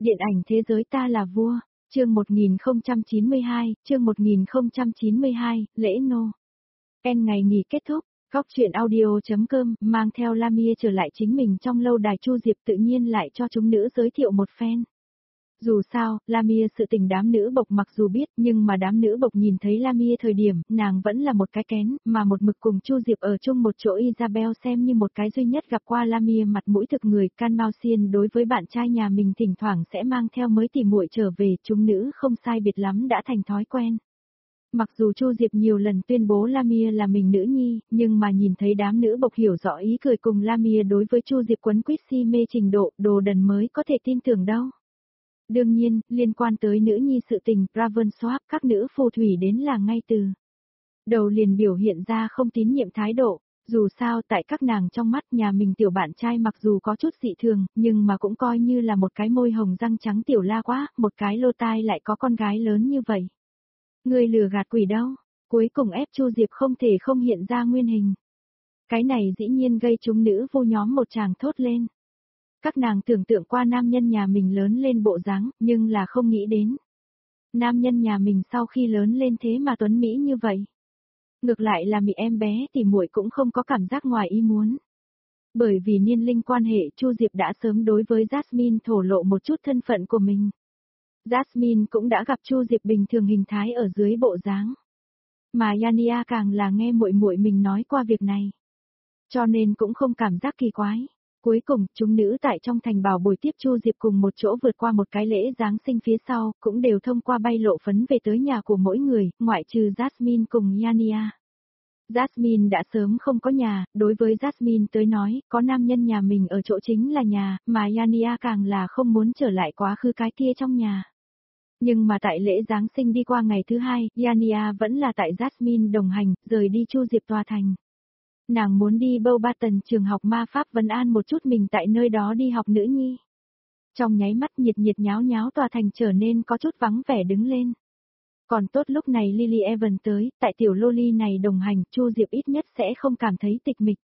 Điện ảnh thế giới ta là vua, chương 1092, lễ nô. Ngày nghỉ kết thúc, Góc truyện audio.com mang theo Lamia trở lại chính mình trong lâu đài Chu Diệp tự nhiên lại cho chúng nữ giới thiệu một phen. Dù sao, Lamia sự tình đám nữ bộc mặc dù biết nhưng mà đám nữ bộc nhìn thấy Lamia thời điểm, nàng vẫn là một cái kén, mà một mực cùng Chu Diệp ở chung một chỗ Isabel xem như một cái duy nhất gặp qua Lamia mặt mũi thực người. Can Mao Xiên đối với bạn trai nhà mình thỉnh thoảng sẽ mang theo mới tỉ muội trở về, chúng nữ không sai biệt lắm đã thành thói quen. Mặc dù Chu Diệp nhiều lần tuyên bố Lamia là mình nữ nhi, nhưng mà nhìn thấy đám nữ bộc hiểu rõ ý cười cùng Lamia đối với Chu Diệp quấn quýt si mê trình độ, đồ đần mới có thể tin tưởng đâu. Đương nhiên, liên quan tới nữ nhi sự tình, Ravenswap các nữ phù thủy đến là ngay từ đầu liền biểu hiện ra không tín nhiệm thái độ, dù sao tại các nàng trong mắt nhà mình tiểu bạn trai mặc dù có chút dị thường, nhưng mà cũng coi như là một cái môi hồng răng trắng tiểu la quá, một cái lô tai lại có con gái lớn như vậy. Người lừa gạt quỷ đâu, cuối cùng ép Chu Diệp không thể không hiện ra nguyên hình. Cái này dĩ nhiên gây chúng nữ vô nhóm một tràng thốt lên. Các nàng tưởng tượng qua nam nhân nhà mình lớn lên bộ dáng, nhưng là không nghĩ đến. Nam nhân nhà mình sau khi lớn lên thế mà tuấn mỹ như vậy. Ngược lại là em bé thì muội cũng không có cảm giác ngoài ý muốn. Bởi vì niên linh quan hệ, Chu Diệp đã sớm đối với Jasmine thổ lộ một chút thân phận của mình. Jasmine cũng đã gặp Chu Diệp bình thường hình thái ở dưới bộ dáng. Mà Yania càng là nghe muội muội mình nói qua việc này. Cho nên cũng không cảm giác kỳ quái. Cuối cùng, chúng nữ tại trong thành bảo buổi tiếp Chu Diệp cùng một chỗ vượt qua một cái lễ Giáng sinh phía sau, cũng đều thông qua bay lộ phấn về tới nhà của mỗi người, ngoại trừ Jasmine cùng Yania. Jasmine đã sớm không có nhà, đối với Jasmine tới nói, có nam nhân nhà mình ở chỗ chính là nhà, mà Yania càng là không muốn trở lại quá khứ cái kia trong nhà. Nhưng mà tại lễ Giáng sinh đi qua ngày thứ hai, Yania vẫn là tại Jasmine đồng hành, rời đi Chu Diệp tòa thành. Nàng muốn đi Beauxbaton trường học ma pháp Vân An một chút mình tại nơi đó đi học nữ nhi. Trong nháy mắt nhiệt nháo nháo tòa thành trở nên có chút vắng vẻ đứng lên. Còn tốt lúc này Lily Evans tới, tại tiểu Loli này đồng hành, Chu Diệp ít nhất sẽ không cảm thấy tịch mịch.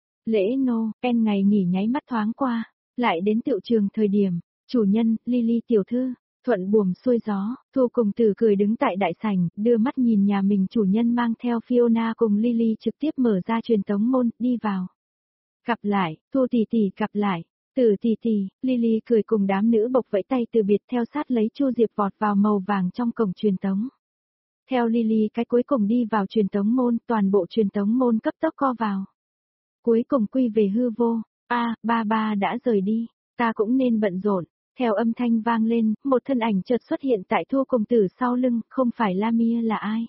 Lễ ngày nghỉ nháy mắt thoáng qua, lại đến tiệu trường thời điểm, chủ nhân, Lily tiểu thư. Thuận buồm xuôi gió, Thu cùng Tử cười đứng tại đại sảnh, đưa mắt nhìn nhà mình chủ nhân mang theo Fiona cùng Lily trực tiếp mở ra truyền tống môn, đi vào. Gặp lại, Thu tỷ tỷ gặp lại, Tử tỷ tỷ, Lily cười cùng đám nữ bộc vẫy tay từ biệt theo sát lấy Chu Diệp vọt vào màu vàng trong cổng truyền tống. Theo Lily cái cuối cùng đi vào truyền tống môn, toàn bộ truyền tống môn cấp tốc co vào. Cuối cùng quy về hư vô, ba đã rời đi, ta cũng nên bận rộn. Theo âm thanh vang lên, một thân ảnh chợt xuất hiện tại Thu cùng Tử sau lưng, không phải Lamia là ai?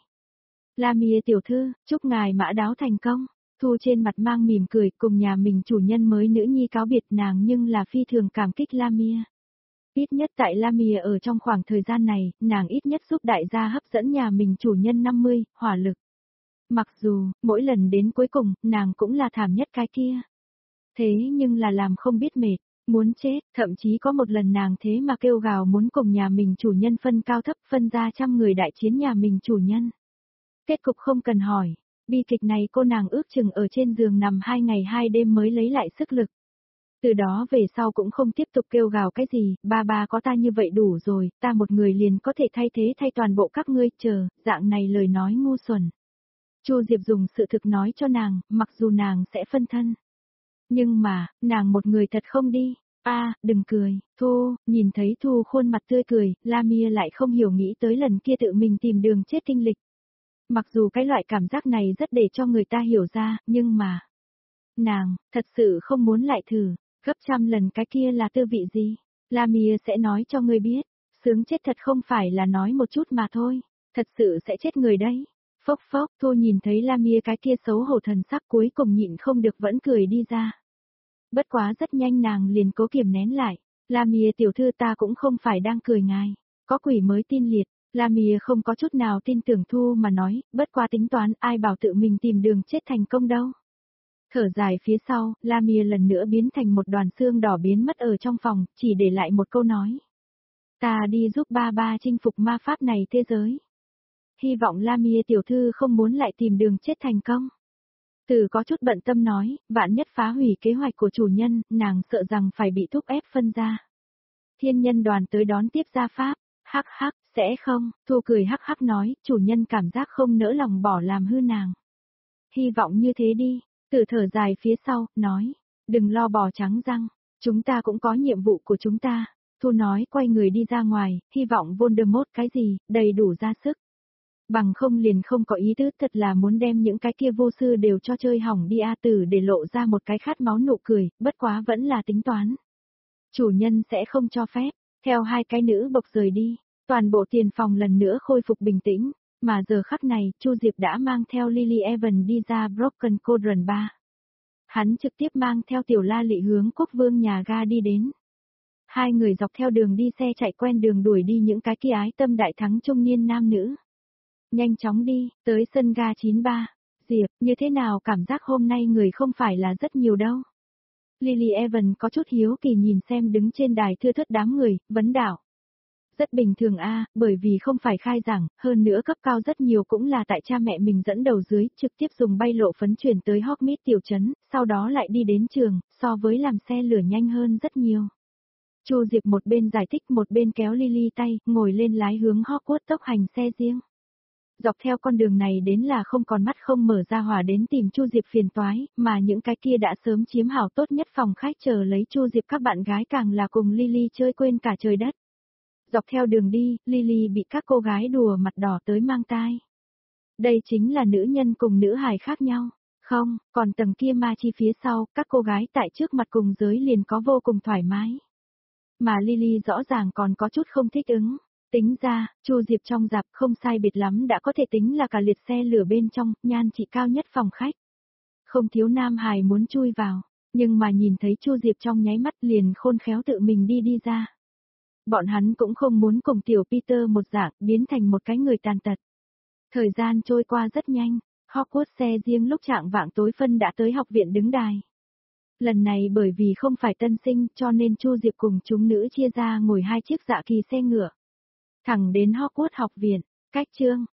Lamia tiểu thư, chúc ngài mã đáo thành công. Thu trên mặt mang mỉm cười, cùng nhà mình chủ nhân mới nữ nhi cáo biệt nàng nhưng là phi thường cảm kích Lamia. Ít nhất tại Lamia ở trong khoảng thời gian này, nàng ít nhất giúp đại gia hấp dẫn nhà mình chủ nhân 50, hỏa lực. Mặc dù, mỗi lần đến cuối cùng, nàng cũng là thảm nhất cái kia. Thế nhưng là làm không biết mệt. Muốn chết, thậm chí có một lần nàng thế mà kêu gào muốn cùng nhà mình chủ nhân phân cao thấp, phân ra trăm người đại chiến nhà mình chủ nhân. Kết cục không cần hỏi, bi kịch này cô nàng ước chừng ở trên giường nằm 2 ngày 2 đêm mới lấy lại sức lực. Từ đó về sau cũng không tiếp tục kêu gào cái gì, ba có ta như vậy đủ rồi, ta một người liền có thể thay thế thay toàn bộ các ngươi, dạng này lời nói ngu xuẩn. Chu Diệp dùng sự thực nói cho nàng, mặc dù nàng sẽ phân thân. Nhưng mà, nàng một người thật không đi. Đừng cười, Thu, nhìn thấy Thu khuôn mặt tươi cười, Lamia lại không hiểu nghĩ tới lần kia tự mình tìm đường chết kinh lịch. Mặc dù cái loại cảm giác này rất để cho người ta hiểu ra, nhưng mà... Nàng, thật sự không muốn lại thử, gấp trăm lần cái kia là tư vị gì. Lamia sẽ nói cho ngươi biết, sướng chết thật không phải là nói một chút mà thôi, thật sự sẽ chết người đấy. Phốc, Thu nhìn thấy Lamia cái kia xấu hổ thần sắc cuối cùng nhịn không được vẫn cười đi ra. Bất quá rất nhanh nàng liền cố kiềm nén lại, Lamia tiểu thư ta cũng không phải đang cười ngài, có quỷ mới tin liệt, Lamia không có chút nào tin tưởng Thu mà nói, bất quá tính toán ai bảo tự mình tìm đường chết thành công đâu. Thở dài phía sau, Lamia lần nữa biến thành một đoàn xương đỏ biến mất ở trong phòng, chỉ để lại một câu nói. Ta đi giúp ba chinh phục ma pháp này thế giới. Hy vọng Lamia tiểu thư không muốn lại tìm đường chết thành công. Từ có chút bận tâm nói, vạn nhất phá hủy kế hoạch của chủ nhân, nàng sợ rằng phải bị thúc ép phân ra. Thiên nhân đoàn tới đón tiếp gia pháp. Hắc hắc, sẽ không, Thu cười hắc hắc nói, chủ nhân cảm giác không nỡ lòng bỏ làm hư nàng. Hy vọng như thế đi, Tử thở dài phía sau, nói, đừng lo bò trắng răng, chúng ta cũng có nhiệm vụ của chúng ta. Thu nói quay người đi ra ngoài, hy vọng Voldemort cái gì, đầy đủ ra sức. Bằng không liền không có ý tứ, thật là muốn đem những cái kia vô sư đều cho chơi hỏng đi a. Tử để lộ ra một cái khát máu nụ cười, bất quá vẫn là tính toán. Chủ nhân sẽ không cho phép, theo hai cái nữ bộc rời đi, toàn bộ tiền phòng lần nữa khôi phục bình tĩnh, mà giờ khắc này, Chu Diệp đã mang theo Lily Evans đi ra Broken Cauldron 3. Hắn trực tiếp mang theo Tiểu La Lị hướng Quốc Vương nhà ga đi đến. Hai người dọc theo đường đi xe chạy quen đường đuổi đi những cái kia ái tâm đại thắng trung niên nam nữ. Nhanh chóng đi, tới sân ga 93. Diệp, như thế nào cảm giác hôm nay người không phải là rất nhiều đâu. Lily Evans có chút hiếu kỳ nhìn xem đứng trên đài thưa thớt đám người, vấn đạo. Rất bình thường a, bởi vì không phải khai giảng, hơn nữa cấp cao rất nhiều cũng là tại cha mẹ mình dẫn đầu dưới, trực tiếp dùng bay lộ phấn chuyển tới Hogsmeade tiểu trấn, sau đó lại đi đến trường, so với làm xe lửa nhanh hơn rất nhiều. Chu Diệp một bên giải thích một bên kéo Lily tay, ngồi lên lái hướng Hogwarts tốc hành xe riêng. Dọc theo con đường này đến là không còn mắt không mở ra hỏa đến tìm Chu Diệp phiền toái, mà những cái kia đã sớm chiếm hảo tốt nhất phòng khách chờ lấy Chu Diệp các bạn gái càng là cùng Lily chơi quên cả trời đất. Dọc theo đường đi, Lily bị các cô gái đùa mặt đỏ tới mang tai. Đây chính là nữ nhân cùng nữ hài khác nhau. Không, còn tầng kia ma chi phía sau, các cô gái tại trước mặt cùng giới liền có vô cùng thoải mái. Mà Lily rõ ràng còn có chút không thích ứng. Tính ra, Chu Diệp trong dạp không sai biệt lắm đã có thể tính là cả liệt xe lửa bên trong, nhan trị cao nhất phòng khách. Không thiếu nam hài muốn chui vào, nhưng mà nhìn thấy Chu Diệp trong nháy mắt liền khôn khéo tự mình đi ra. Bọn hắn cũng không muốn cùng tiểu Peter một dạng biến thành một cái người tàn tật. Thời gian trôi qua rất nhanh, Hogwarts xe riêng lúc trạng vạng tối phân đã tới học viện đứng đài. Lần này bởi vì không phải tân sinh cho nên Chu Diệp cùng chúng nữ chia ra ngồi hai chiếc dạ kỳ xe ngựa. Thẳng đến Hogwarts học viện, cách chương,